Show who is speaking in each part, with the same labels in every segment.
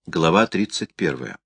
Speaker 1: Глава 31.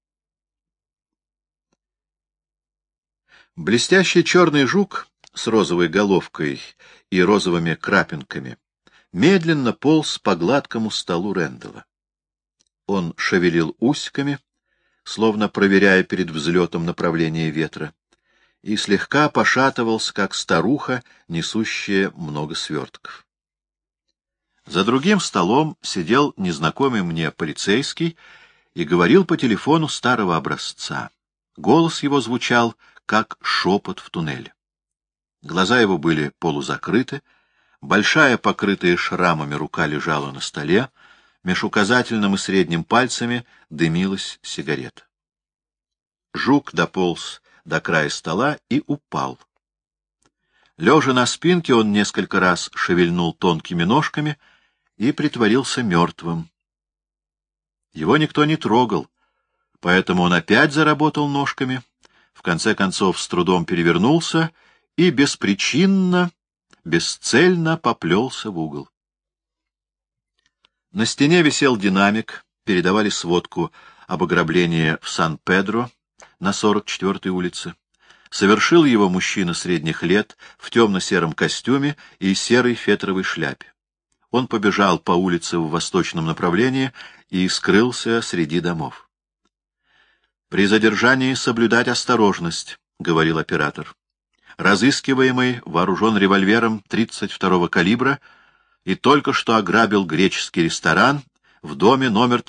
Speaker 1: Блестящий черный жук с розовой головкой и розовыми крапинками медленно полз по гладкому столу Рэндалла. Он шевелил усиками, словно проверяя перед взлетом направление ветра, и слегка пошатывался, как старуха, несущая много свертков. За другим столом сидел незнакомый мне полицейский и говорил по телефону старого образца. Голос его звучал, как шепот в туннеле. Глаза его были полузакрыты, большая, покрытая шрамами рука лежала на столе, меж указательным и средним пальцами дымилась сигарета. Жук дополз до края стола и упал. Лежа на спинке, он несколько раз шевельнул тонкими ножками и притворился мертвым. Его никто не трогал, поэтому он опять заработал ножками, в конце концов с трудом перевернулся и беспричинно, бесцельно поплелся в угол. На стене висел динамик, передавали сводку об ограблении в Сан-Педро на 44-й улице. Совершил его мужчина средних лет в темно-сером костюме и серой фетровой шляпе. Он побежал по улице в восточном направлении и скрылся среди домов. «При задержании соблюдать осторожность», — говорил оператор. «Разыскиваемый вооружен револьвером 32-го калибра и только что ограбил греческий ресторан в доме номер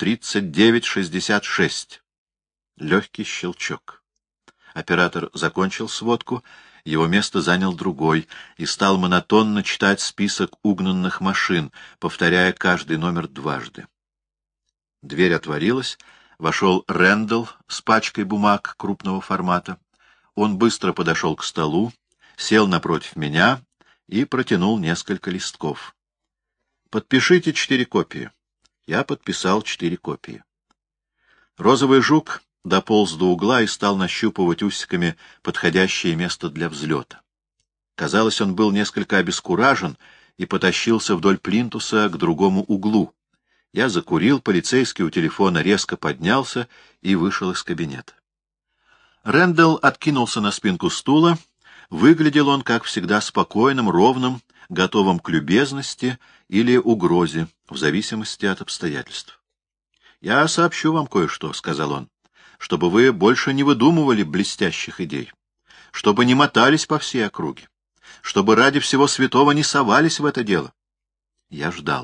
Speaker 1: 3966». Легкий щелчок. Оператор закончил сводку, его место занял другой и стал монотонно читать список угнанных машин, повторяя каждый номер дважды. Дверь отворилась, вошел Рэндалл с пачкой бумаг крупного формата. Он быстро подошел к столу, сел напротив меня и протянул несколько листков. «Подпишите 4 копии». Я подписал 4 копии. Розовый жук дополз до угла и стал нащупывать усиками подходящее место для взлета. Казалось, он был несколько обескуражен и потащился вдоль плинтуса к другому углу. Я закурил, полицейский у телефона резко поднялся и вышел из кабинета. Рэндалл откинулся на спинку стула. Выглядел он, как всегда, спокойным, ровным, готовым к любезности или угрозе, в зависимости от обстоятельств. «Я сообщу вам кое-что», — сказал он, — «чтобы вы больше не выдумывали блестящих идей, чтобы не мотались по всей округе, чтобы ради всего святого не совались в это дело». Я ждал.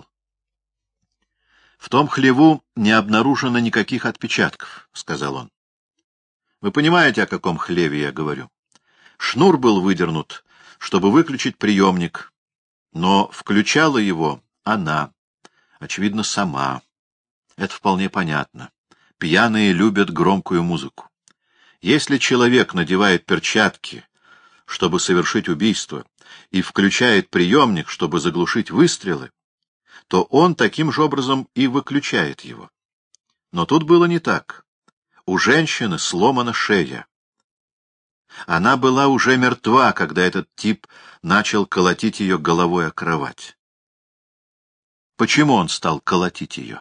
Speaker 1: «В том хлеву не обнаружено никаких отпечатков», — сказал он. «Вы понимаете, о каком хлеве я говорю? Шнур был выдернут, чтобы выключить приемник, но включала его она, очевидно, сама. Это вполне понятно. Пьяные любят громкую музыку. Если человек надевает перчатки, чтобы совершить убийство, и включает приемник, чтобы заглушить выстрелы, то он таким же образом и выключает его. Но тут было не так. У женщины сломана шея. Она была уже мертва, когда этот тип начал колотить ее головой о кровать. Почему он стал колотить ее?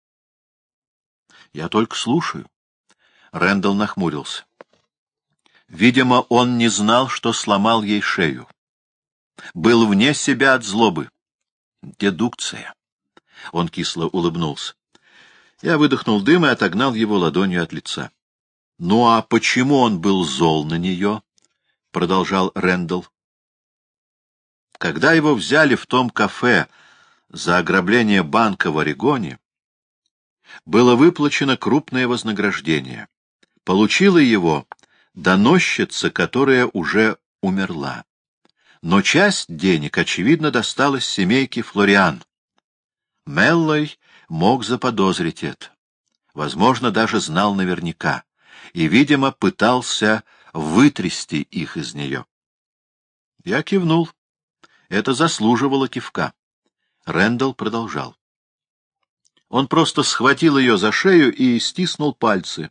Speaker 1: Я только слушаю. Рэндалл нахмурился. Видимо, он не знал, что сломал ей шею. Был вне себя от злобы. Дедукция. Он кисло улыбнулся. Я выдохнул дым и отогнал его ладонью от лица. — Ну а почему он был зол на нее? — продолжал Рэндалл. Когда его взяли в том кафе за ограбление банка в Орегоне, было выплачено крупное вознаграждение. Получила его доносчица, которая уже умерла. Но часть денег, очевидно, досталась семейке Флориан. Меллой мог заподозрить это. Возможно, даже знал наверняка. И, видимо, пытался вытрясти их из нее. Я кивнул. Это заслуживало кивка. Рэндалл продолжал. Он просто схватил ее за шею и стиснул пальцы.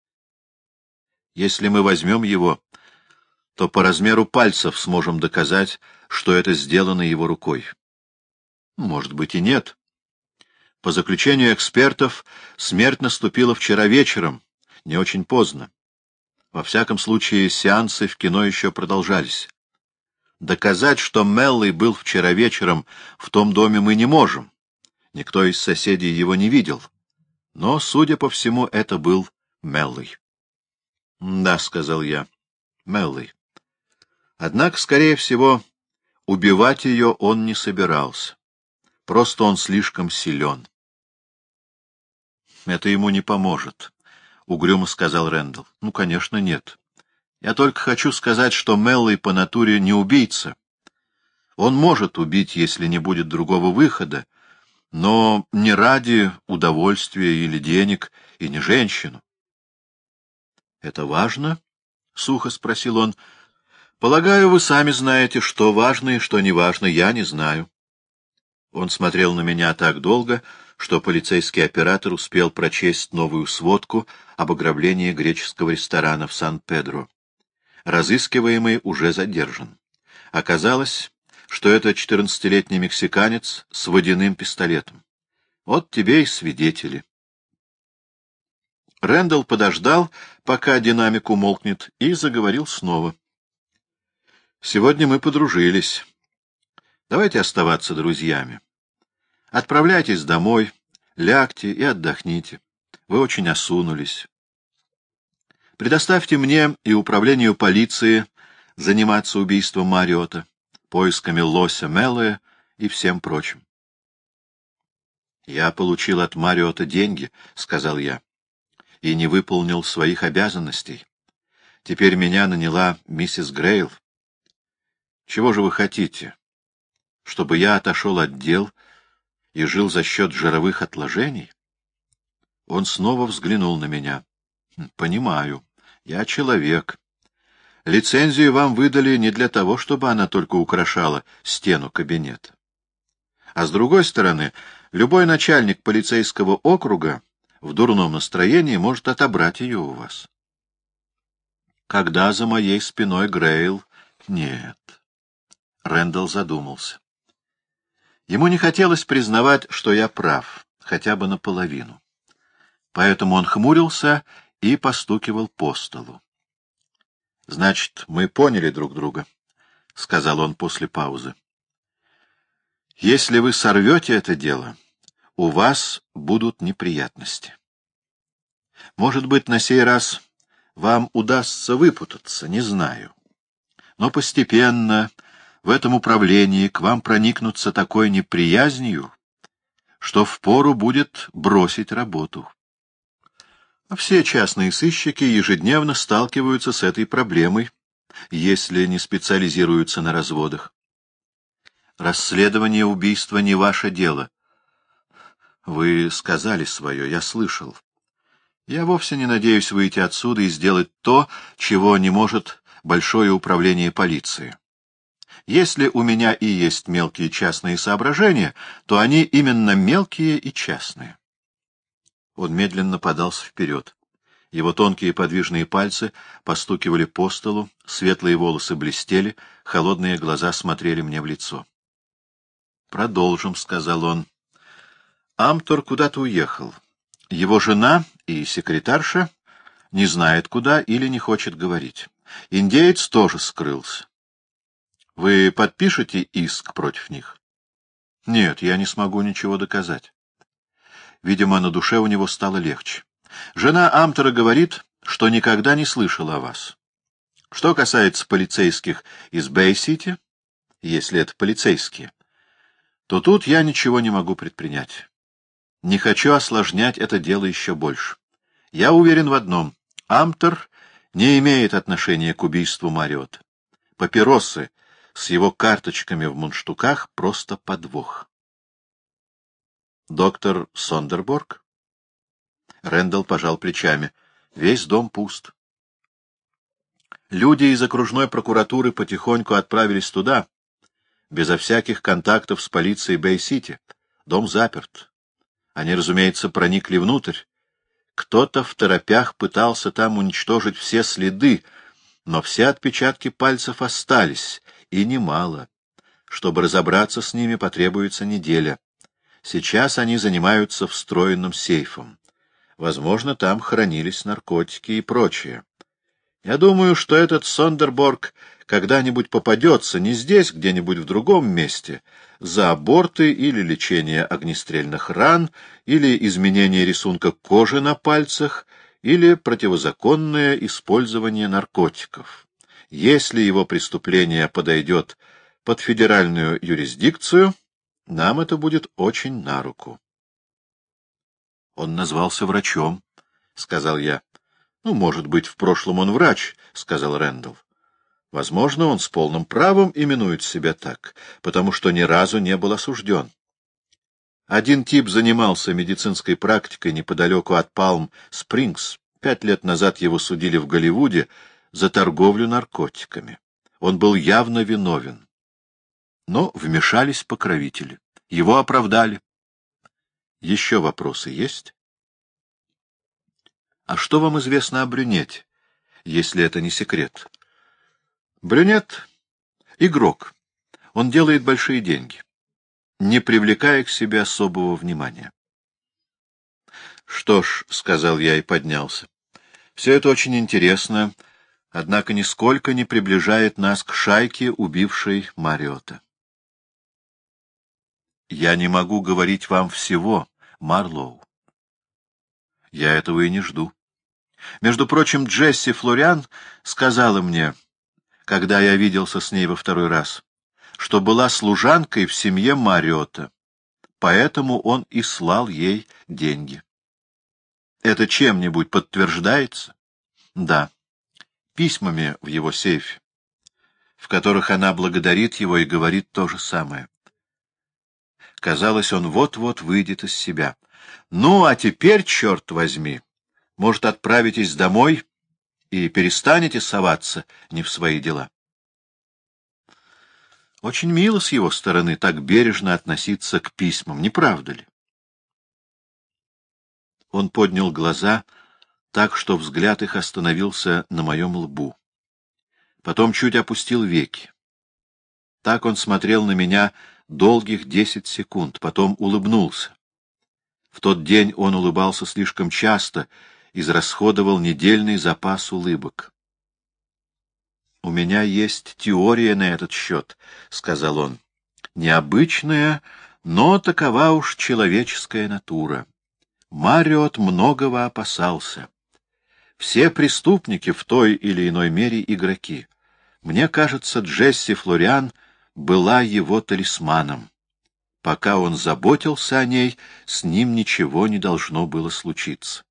Speaker 1: Если мы возьмем его, то по размеру пальцев сможем доказать, что это сделано его рукой. Может быть и нет. По заключению экспертов, смерть наступила вчера вечером, не очень поздно. Во всяком случае, сеансы в кино еще продолжались. Доказать, что Меллой был вчера вечером в том доме, мы не можем. Никто из соседей его не видел. Но, судя по всему, это был Меллой. — Да, — сказал я, — Меллой. Однако, скорее всего, убивать ее он не собирался. Просто он слишком силен. — Это ему не поможет, — угрюмо сказал Рэндалл. — Ну, конечно, нет. Я только хочу сказать, что Меллой по натуре не убийца. Он может убить, если не будет другого выхода, но не ради удовольствия или денег, и не женщину. — Это важно? — сухо спросил он. — Полагаю, вы сами знаете, что важно и что не важно. Я не знаю. Он смотрел на меня так долго, что полицейский оператор успел прочесть новую сводку об ограблении греческого ресторана в Сан-Педро. Разыскиваемый уже задержан. Оказалось, что это 14-летний мексиканец с водяным пистолетом. Вот тебе и свидетели. Рэндалл подождал, пока динамик умолкнет, и заговорил снова. «Сегодня мы подружились. Давайте оставаться друзьями. Отправляйтесь домой, лягте и отдохните. Вы очень осунулись. Предоставьте мне и управлению полиции заниматься убийством Мариотта, поисками лося Меллоя и всем прочим». «Я получил от Мариотта деньги», — сказал я, — «и не выполнил своих обязанностей. Теперь меня наняла миссис Грейл. Чего же вы хотите? Чтобы я отошел от дел и жил за счет жировых отложений?» Он снова взглянул на меня. «Понимаю. Я человек. Лицензию вам выдали не для того, чтобы она только украшала стену кабинета. А с другой стороны, любой начальник полицейского округа в дурном настроении может отобрать ее у вас. Когда за моей спиной Грейл? Нет». Рэндалл задумался. Ему не хотелось признавать, что я прав, хотя бы наполовину. Поэтому он хмурился и постукивал по столу. — Значит, мы поняли друг друга, — сказал он после паузы. — Если вы сорвете это дело, у вас будут неприятности. Может быть, на сей раз вам удастся выпутаться, не знаю. Но постепенно в этом управлении к вам проникнутся такой неприязнью, что впору будет бросить работу. Все частные сыщики ежедневно сталкиваются с этой проблемой, если не специализируются на разводах. Расследование убийства не ваше дело. Вы сказали свое, я слышал. Я вовсе не надеюсь выйти отсюда и сделать то, чего не может большое управление полиции. Если у меня и есть мелкие частные соображения, то они именно мелкие и частные. Он медленно подался вперед. Его тонкие подвижные пальцы постукивали по столу, светлые волосы блестели, холодные глаза смотрели мне в лицо. «Продолжим», — сказал он. «Амтор куда-то уехал. Его жена и секретарша не знает куда или не хочет говорить. Индеец тоже скрылся. Вы подпишете иск против них?» «Нет, я не смогу ничего доказать». Видимо, на душе у него стало легче. «Жена Амтора говорит, что никогда не слышала о вас. Что касается полицейских из Бэй-Сити, если это полицейские, то тут я ничего не могу предпринять. Не хочу осложнять это дело еще больше. Я уверен в одном — Амтор не имеет отношения к убийству Мариотта. Папиросы с его карточками в мундштуках — просто подвох». «Доктор Сондерборг?» Рэндалл пожал плечами. «Весь дом пуст. Люди из окружной прокуратуры потихоньку отправились туда, безо всяких контактов с полицией Бэй-Сити. Дом заперт. Они, разумеется, проникли внутрь. Кто-то второпях пытался там уничтожить все следы, но все отпечатки пальцев остались, и немало. Чтобы разобраться с ними, потребуется неделя. Сейчас они занимаются встроенным сейфом. Возможно, там хранились наркотики и прочее. Я думаю, что этот Сондерборг когда-нибудь попадется не здесь, где-нибудь в другом месте, за аборты или лечение огнестрельных ран, или изменение рисунка кожи на пальцах, или противозаконное использование наркотиков. Если его преступление подойдет под федеральную юрисдикцию, нам это будет очень на руку. — Он назвался врачом, — сказал я. — Ну, может быть, в прошлом он врач, — сказал Рэндалл. Возможно, он с полным правом именует себя так, потому что ни разу не был осужден. Один тип занимался медицинской практикой неподалеку от Палм-Спрингс. 5 лет назад его судили в Голливуде за торговлю наркотиками. Он был явно виновен. Но вмешались покровители. Его оправдали. Еще вопросы есть? А что вам известно о брюнете, если это не секрет? Брюнет — игрок. Он делает большие деньги, не привлекая к себе особого внимания. Что ж, — сказал я и поднялся, — все это очень интересно, однако нисколько не приближает нас к шайке, убившей Мариотта. Я не могу говорить вам всего, Марлоу. Я этого и не жду. Между прочим, Джесси Флориан сказала мне, когда я виделся с ней во второй раз, что была служанкой в семье Мариотта, поэтому он и слал ей деньги. Это чем-нибудь подтверждается? Да. Письмами в его сейфе, в которых она благодарит его и говорит то же самое. Казалось, он вот-вот выйдет из себя. Ну, а теперь, черт возьми, может, отправитесь домой и перестанете соваться не в свои дела. Очень мило с его стороны так бережно относиться к письмам, не правда ли? Он поднял глаза так, что взгляд их остановился на моем лбу. Потом чуть опустил веки. Так он смотрел на меня долгих 10 секунд, потом улыбнулся. В тот день он улыбался слишком часто, израсходовал недельный запас улыбок. — У меня есть теория на этот счет, — сказал он. — Необычная, но такова уж человеческая натура. Мариотт многого опасался. Все преступники в той или иной мере игроки. Мне кажется, Джесси Флориан была его талисманом. Пока он заботился о ней, с ним ничего не должно было случиться.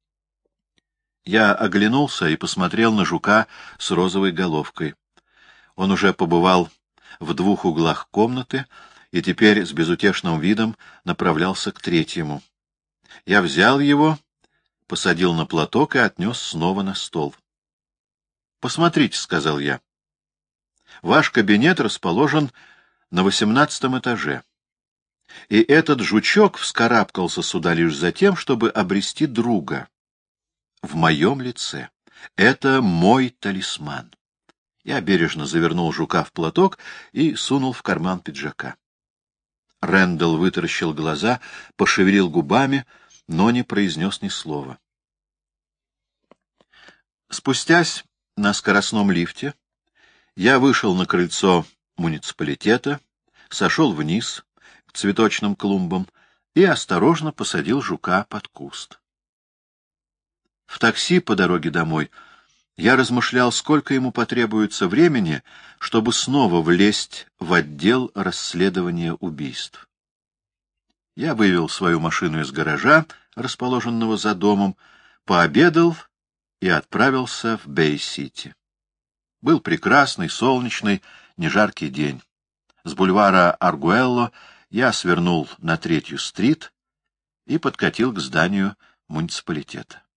Speaker 1: Я оглянулся и посмотрел на жука с розовой головкой. Он уже побывал в 2 углах комнаты и теперь с безутешным видом направлялся к третьему. Я взял его, посадил на платок и отнес снова на стол. — Посмотрите, — сказал я. — Ваш кабинет расположен на 18 этаже. И этот жучок вскарабкался сюда лишь за тем, чтобы обрести друга. В моем лице. Это мой талисман. Я бережно завернул жука в платок и сунул в карман пиджака. Рэндалл вытаращил глаза, пошевелил губами, но не произнес ни слова. Спустясь на скоростном лифте, я вышел на крыльцо муниципалитета, сошел вниз к цветочным клумбам и осторожно посадил жука под куст. В такси по дороге домой я размышлял, сколько ему потребуется времени, чтобы снова влезть в отдел расследования убийств. Я вывел свою машину из гаража, расположенного за домом, пообедал и отправился в Бэй-Сити. Был прекрасный, солнечный, нежаркий день. С бульвара Аргуэлло я свернул на 3-ю стрит и подкатил к зданию муниципалитета.